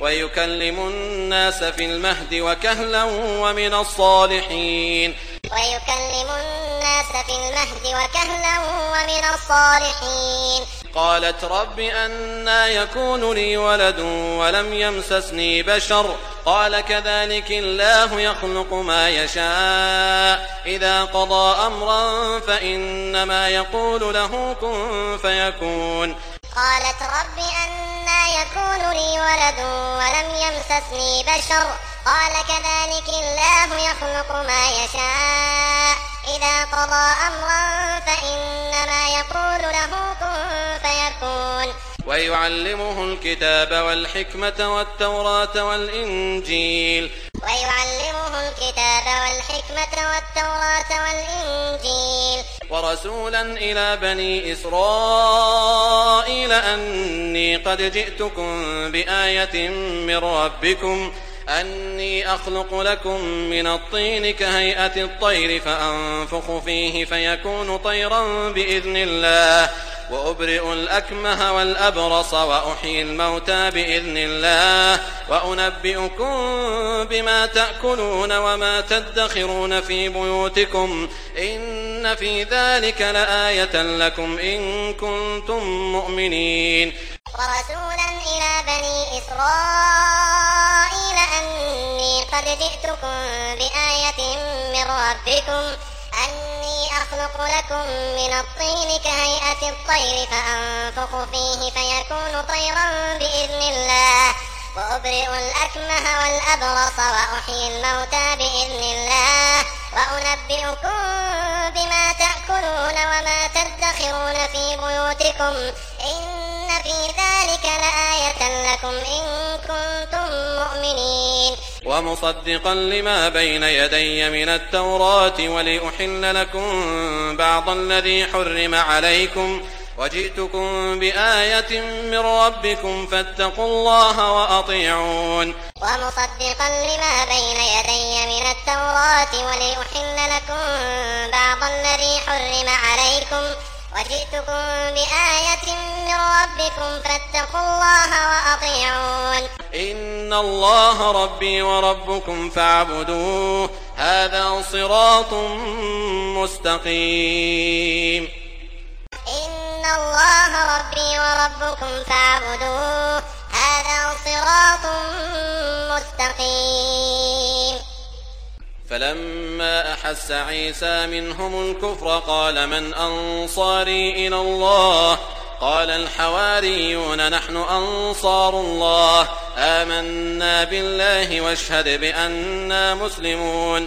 ويكلم الناس في المهد وكهلا ومن الصالحين قالت رب أنى يكون لي ولد ولم يمسسني بشر قال كذلك الله يخلق ما يشاء إذا قضى أمرا فإنما يقول له كن فيكون ويعلمه الكتاب والحكمة والتوراة والإنجيل ورسولا إلى بني إسرائيل أني قد جئتكم بآية من ربكم أني أخلق لكم من الطين كهيئة الطير فأنفخ فيه فيكون طيرا بإذن الله وأبرئ الأكمه والأبرص وأحيي الموتى بإذن الله وأنبئكم بما تأكلون وما تدخرون في بيوتكم إن في ذلك لآية لكم إن كنتم مؤمنين ومصدقا لما بين يدي من التوراة ولأحل لكم بعض الذي حرم عليكم وجئتكم بآية من ربكم فاتقوا الله وأطيعون إن الله ربي وربكم فاعبدوه هذا صراط مستقيم فلما أحس عيسى منهم الكفر قال من أنصاري إلى الله قال الحواريون نحن أنصار الله آمنا بالله واشهد بأننا مسلمون